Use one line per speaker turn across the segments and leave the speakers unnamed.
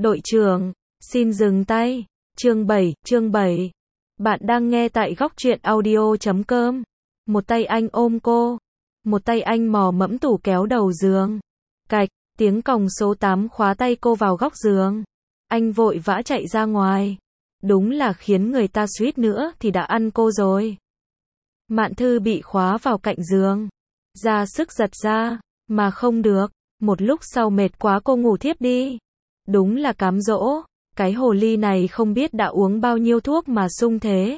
Đội trưởng, xin dừng tay. Chương 7. Bạn đang nghe tại góc truyện audio.com. Một tay anh ôm cô, một tay anh mò mẫm tủ kéo đầu giường. Cạch, tiếng còng số 8 khóa tay cô vào góc giường. Anh vội vã chạy ra ngoài. Đúng là khiến người ta suýt nữa thì đã ăn cô rồi. Mạn Thư bị khóa vào cạnh giường. Ra sức giật ra, mà không được. Một lúc sau mệt quá cô ngủ thiếp đi. Đúng là cám dỗ. Cái hồ ly này không biết đã uống bao nhiêu thuốc mà sung thế.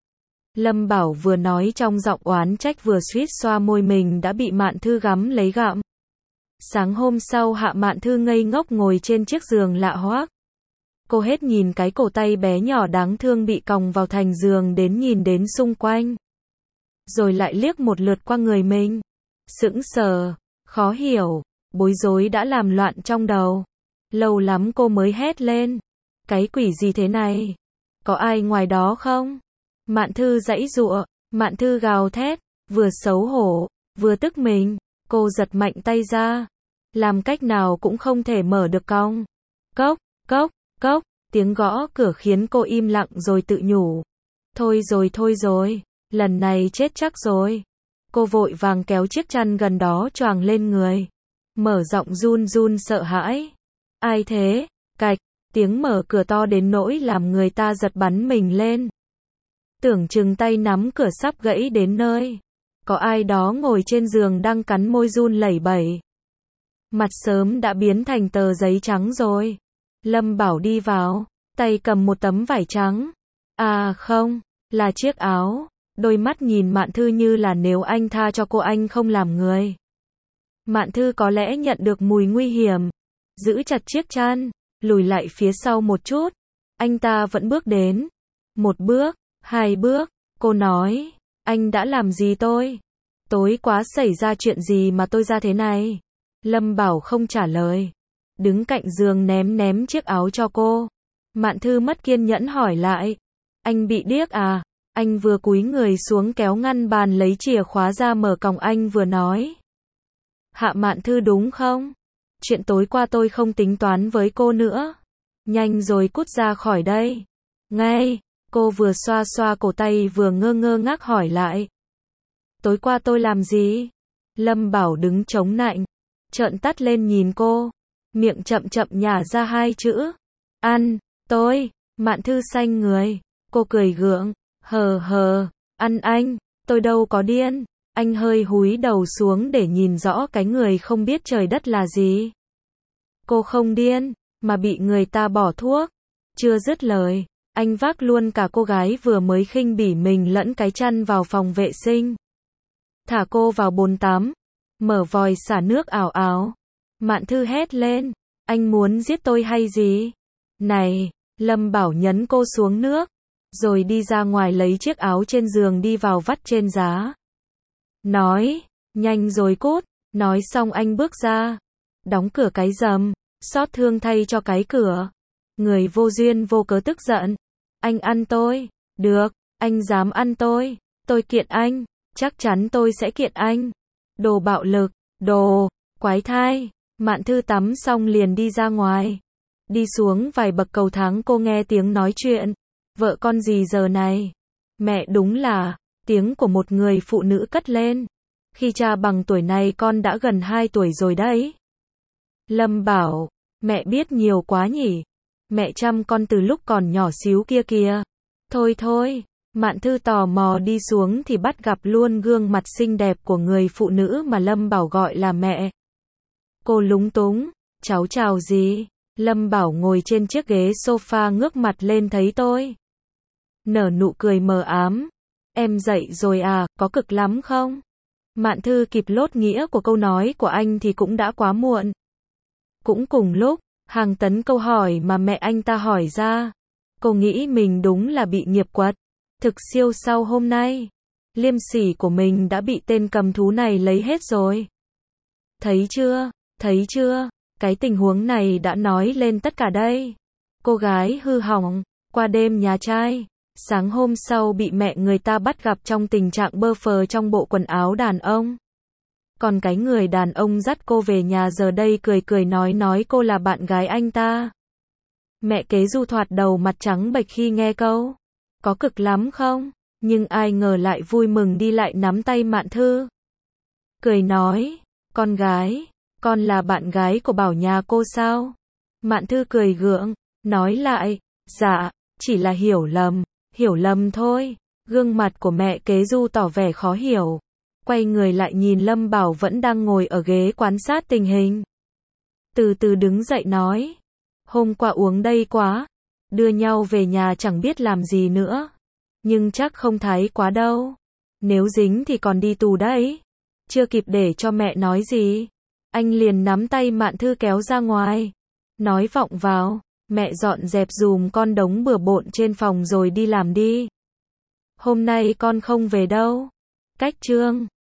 Lâm Bảo vừa nói trong giọng oán trách vừa suýt xoa môi mình đã bị Mạn Thư gắm lấy gặm. Sáng hôm sau Hạ Mạn Thư ngây ngốc ngồi trên chiếc giường lạ hoắc. Cô hết nhìn cái cổ tay bé nhỏ đáng thương bị còng vào thành giường đến nhìn đến xung quanh. Rồi lại liếc một lượt qua người mình. Sững sờ, khó hiểu, bối rối đã làm loạn trong đầu. Lâu lắm cô mới hét lên. Cái quỷ gì thế này? Có ai ngoài đó không? Mạn Thư giãy giụa, Mạn Thư gào thét, vừa xấu hổ, vừa tức mình. Cô giật mạnh tay ra. Làm cách nào cũng không thể mở được cong. Cốc, cốc, cốc, tiếng gõ cửa khiến cô im lặng rồi tự nhủ. Thôi rồi, lần này chết chắc rồi. Cô vội vàng kéo chiếc chăn gần đó choàng lên người. Mở giọng run run sợ hãi. Ai thế? Cạch, tiếng mở cửa to đến nỗi làm người ta giật bắn mình lên. Tưởng chừng tay nắm cửa sắp gãy đến nơi. Có ai đó ngồi trên giường đang cắn môi run lẩy bẩy. Mặt sớm đã biến thành tờ giấy trắng rồi. Lâm Bảo đi vào, tay cầm một tấm vải trắng. À không, là chiếc áo. Đôi mắt nhìn Mạn Thư như là nếu anh tha cho cô anh không làm người. Mạn Thư có lẽ nhận được mùi nguy hiểm. Giữ chặt chiếc chăn, lùi lại phía sau một chút. Anh ta vẫn bước đến. Một bước, hai bước, cô nói. Anh đã làm gì tôi? Tối quá xảy ra chuyện gì mà tôi ra thế này? Lâm Bảo không trả lời. Đứng cạnh giường ném chiếc áo cho cô. Mạn Thư mất kiên nhẫn hỏi lại. Anh bị điếc à? Anh vừa cúi người xuống kéo ngăn bàn lấy chìa khóa ra mở còng anh vừa nói. Hạ Mạn Thư đúng không? Chuyện tối qua tôi không tính toán với cô nữa. Nhanh rồi cút ra khỏi đây. Ngay, cô vừa xoa xoa cổ tay vừa ngơ ngác hỏi lại. Tối qua tôi làm gì? Lâm Bảo đứng chống nạnh, trợn tắt lên nhìn cô. Miệng chậm nhả ra hai chữ. Ăn, tôi. Mạn Thư xanh người. Cô cười gượng. Hờ, ăn anh. Tôi đâu có điên. Anh hơi húi đầu xuống để nhìn rõ cái người không biết trời đất là gì. Cô không điên, mà bị người ta bỏ thuốc. Chưa dứt lời, anh vác luôn cả cô gái vừa mới khinh bỉ mình lẫn cái chăn vào phòng vệ sinh. Thả cô vào bồn tắm, mở vòi xả nước ảo ảo. Mạn Thư hét lên, anh muốn giết tôi hay gì? Này, Lâm Bảo nhấn cô xuống nước, rồi đi ra ngoài lấy chiếc áo trên giường đi vào vắt trên giá. Nói, nhanh rồi cút. Nói xong anh bước ra, đóng cửa cái rầm, xót thương thay cho cái cửa. Người vô duyên vô cớ tức giận. Anh ăn tôi. Được, anh dám ăn tôi kiện anh. Chắc chắn tôi sẽ kiện anh. Đồ bạo lực, đồ quái thai. Mạn Thư tắm xong liền đi ra ngoài. Đi xuống vài bậc cầu thang cô nghe tiếng nói chuyện. Vợ con gì giờ này? Mẹ đúng là, tiếng của một người phụ nữ cất lên. Khi cha bằng tuổi này con đã gần 2 tuổi rồi đấy. Lâm Bảo, mẹ biết nhiều quá nhỉ. Mẹ chăm con từ lúc còn nhỏ xíu kia kìa. Thôi, Mạn Thư tò mò đi xuống thì bắt gặp luôn gương mặt xinh đẹp của người phụ nữ mà Lâm Bảo gọi là mẹ. Cô lúng túng, cháu chào gì? Lâm Bảo ngồi trên chiếc ghế sofa ngước mặt lên thấy tôi. Nở nụ cười mờ ám. Em dậy rồi à, có cực lắm không? Mạn Thư kịp lốt nghĩa của câu nói của anh thì cũng đã quá muộn. Cũng cùng lúc, hàng tấn câu hỏi mà mẹ anh ta hỏi ra. Cô nghĩ mình đúng là bị nghiệp quật. Thực siêu sau hôm nay. Liêm sỉ của mình đã bị tên cầm thú này lấy hết rồi. Thấy chưa, cái tình huống này đã nói lên tất cả đây. Cô gái hư hỏng, qua đêm nhà trai. Sáng hôm sau bị mẹ người ta bắt gặp trong tình trạng bơ phờ trong bộ quần áo đàn ông. Còn cái người đàn ông dắt cô về nhà giờ đây cười nói cô là bạn gái anh ta. Mẹ kế Du thoạt đầu mặt trắng bệch khi nghe câu. Có cực lắm không? Nhưng ai ngờ lại vui mừng đi lại nắm tay Mạn Thư. Cười nói, con gái, con là bạn gái của Bảo nhà cô sao? Mạn Thư cười gượng, nói lại, dạ, chỉ là hiểu lầm thôi. Gương mặt của mẹ kế Du tỏ vẻ khó hiểu. Quay người lại nhìn Lâm Bảo vẫn đang ngồi ở ghế quan sát tình hình. Từ từ đứng dậy nói, hôm qua uống đây quá, đưa nhau về nhà chẳng biết làm gì nữa. Nhưng chắc không thái quá đâu. Nếu dính thì còn đi tù đấy. Chưa kịp để cho mẹ nói gì, anh liền nắm tay Mạn Thư kéo ra ngoài. Nói vọng vào, mẹ dọn dẹp dùm con đống bừa bộn trên phòng rồi đi làm đi. Hôm nay con không về đâu. Cách chương